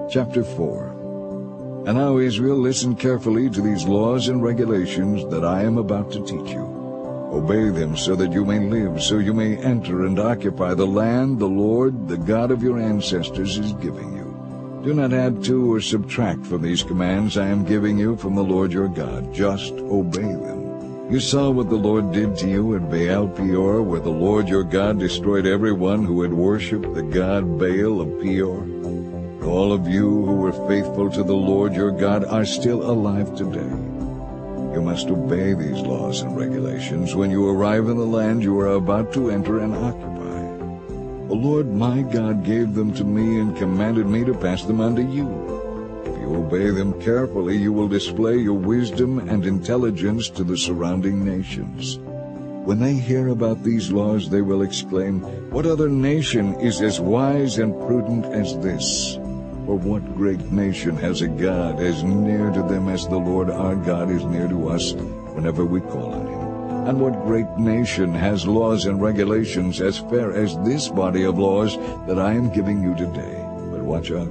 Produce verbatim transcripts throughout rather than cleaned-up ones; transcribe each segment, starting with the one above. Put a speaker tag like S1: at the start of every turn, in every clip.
S1: Chapter four. And now, Israel, listen carefully to these laws and regulations that I am about to teach you. Obey them so that you may live, so you may enter and occupy the land the Lord, the God of your ancestors, is giving you. Do not add to or subtract from these commands I am giving you from the Lord your God. Just obey them. You saw what the Lord did to you at Baal Peor, where the Lord your God destroyed everyone who had worshipped the god Baal of Peor. All of you who were faithful to the Lord your God are still alive today. You must obey these laws and regulations when you arrive in the land you are about to enter and occupy. The Lord my God gave them to me and commanded me to pass them on to you. If you obey them carefully, you will display your wisdom and intelligence to the surrounding nations. When they hear about these laws, they will exclaim, "What other nation is as wise and prudent as this?" For what great nation has a God as near to them as the Lord our God is near to us whenever we call on him? And what great nation has laws and regulations as fair as this body of laws that I am giving you today? But watch out.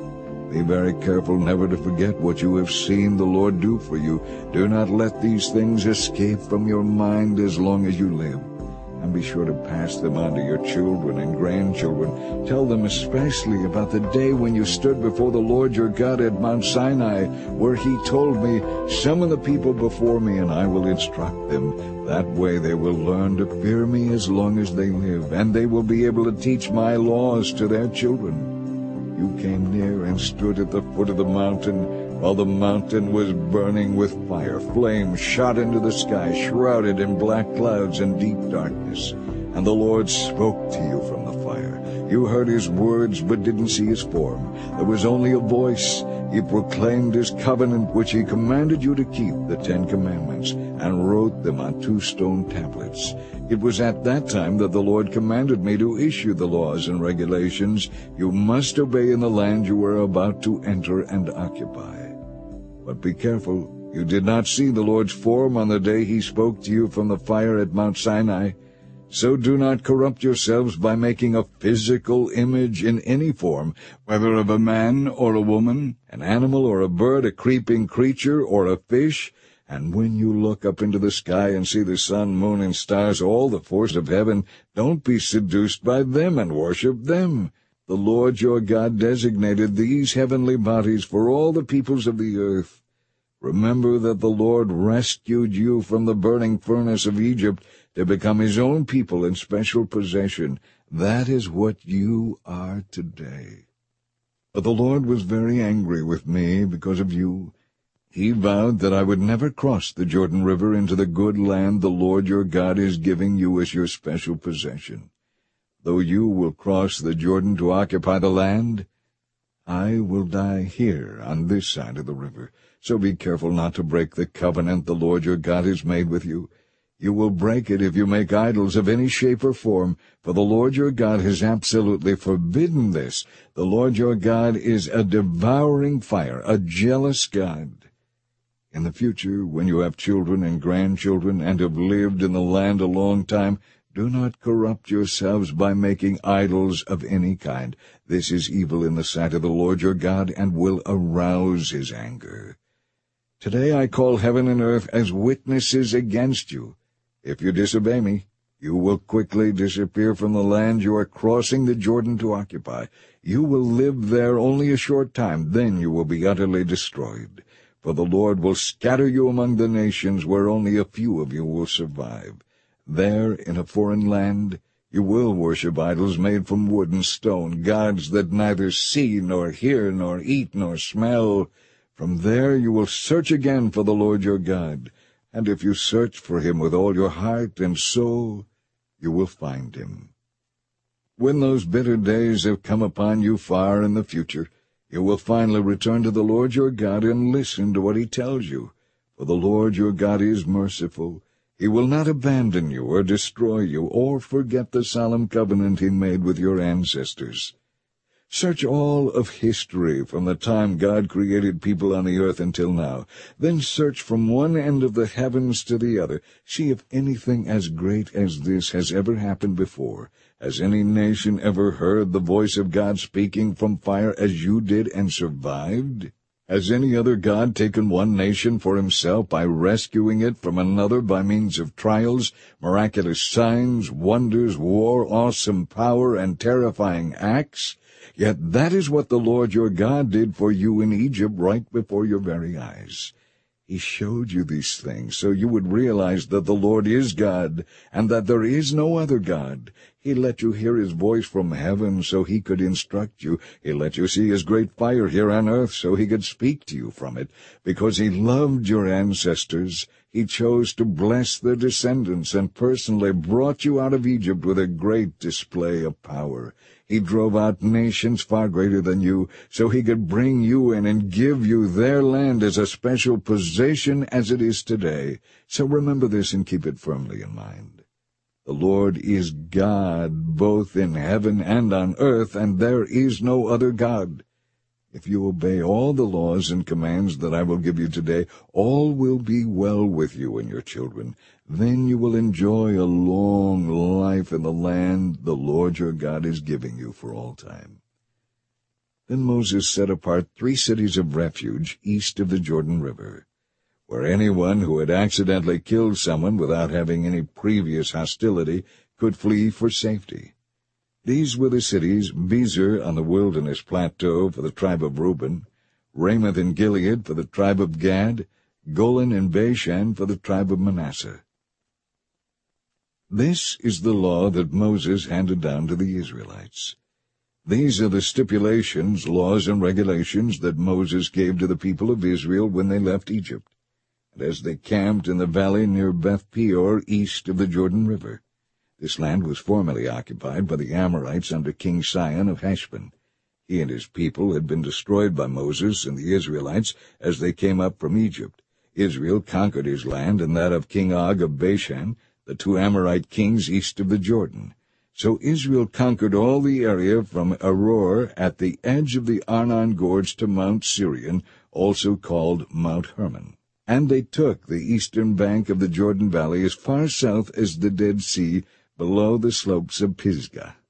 S1: Be very careful never to forget what you have seen the Lord do for you. Do not let these things escape from your mind as long as you live. And be sure to pass them on to your children and grandchildren. Tell them especially about the day when you stood before the Lord your God at Mount Sinai, where he told me, "Summon the people before me, and I will instruct them. That way they will learn to fear me as long as they live, and they will be able to teach my laws to their children." You came near and stood at the foot of the mountain, while the mountain was burning with fire. Flames shot into the sky, shrouded in black clouds and deep darkness. And the Lord spoke to you from the fire. You heard his words, but didn't see his form. There was only a voice. He proclaimed his covenant, which he commanded you to keep, the Ten Commandments, and wrote them on two stone tablets. It was at that time that the Lord commanded me to issue the laws and regulations you must obey in the land you are about to enter and occupy. But be careful, you did not see the Lord's form on the day he spoke to you from the fire at Mount Sinai. So do not corrupt yourselves by making a physical image in any form, whether of a man or a woman, an animal or a bird, a creeping creature or a fish. And when you look up into the sky and see the sun, moon, and stars, all the force of heaven, don't be seduced by them and worship them. The Lord your God designated these heavenly bodies for all the peoples of the earth. Remember that the Lord rescued you from the burning furnace of Egypt to become his own people and special possession. That is what you are today. But the Lord was very angry with me because of you. He vowed that I would never cross the Jordan River into the good land the Lord your God is giving you as your special possession. Though you will cross the Jordan to occupy the land, I will die here on this side of the river. So be careful not to break the covenant the Lord your God has made with you. You will break it if you make idols of any shape or form, for the Lord your God has absolutely forbidden this. The Lord your God is a devouring fire, a jealous God. In the future, when you have children and grandchildren and have lived in the land a long time, do not corrupt yourselves by making idols of any kind. This is evil in the sight of the Lord your God and will arouse his anger. Today I call heaven and earth as witnesses against you. If you disobey me, you will quickly disappear from the land you are crossing the Jordan to occupy. You will live there only a short time, then you will be utterly destroyed. For the Lord will scatter you among the nations where only a few of you will survive. There, in a foreign land, you will worship idols made from wood and stone, gods that neither see nor hear nor eat nor smell. From there you will search again for the Lord your God, and if you search for him with all your heart and soul, you will find him. When those bitter days have come upon you far in the future, you will finally return to the Lord your God and listen to what he tells you. For the Lord your God is merciful. He will not abandon you or destroy you or forget the solemn covenant he made with your ancestors. Search all of history from the time God created people on the earth until now. Then search from one end of the heavens to the other. See if anything as great as this has ever happened before. Has any nation ever heard the voice of God speaking from fire as you did and survived? Has any other God taken one nation for himself by rescuing it from another by means of trials, miraculous signs, wonders, war, awesome power, and terrifying acts? Yet that is what the Lord your God did for you in Egypt right before your very eyes. He showed you these things so you would realize that the Lord is God, and that there is no other God. He let you hear his voice from heaven so he could instruct you. He let you see his great fire here on earth so he could speak to you from it. Because he loved your ancestors, he chose to bless their descendants and personally brought you out of Egypt with a great display of power. He drove out nations far greater than you, so he could bring you in and give you their land as a special possession as it is today. So remember this and keep it firmly in mind. The Lord is God, both in heaven and on earth, and there is no other God. If you obey all the laws and commands that I will give you today, all will be well with you and your children. Then you will enjoy a long life in the land the Lord your God is giving you for all time. Then Moses set apart three cities of refuge east of the Jordan River, where anyone who had accidentally killed someone without having any previous hostility could flee for safety. These were the cities: Bezer on the wilderness plateau for the tribe of Reuben, Ramoth in Gilead for the tribe of Gad, Golan and Bashan for the tribe of Manasseh. This is the law that Moses handed down to the Israelites. These are the stipulations, laws, and regulations that Moses gave to the people of Israel when they left Egypt, and as they camped in the valley near Beth Peor, east of the Jordan River. This land was formerly occupied by the Amorites under King Sihon of Heshbon. He and his people had been destroyed by Moses and the Israelites as they came up from Egypt. Israel conquered his land and that of King Og of Bashan, the two Amorite kings east of the Jordan. So Israel conquered all the area from Aroer at the edge of the Arnon Gorge to Mount Sirion, also called Mount Hermon. And they took the eastern bank of the Jordan Valley as far south as the Dead Sea, below the slopes of Pisgah.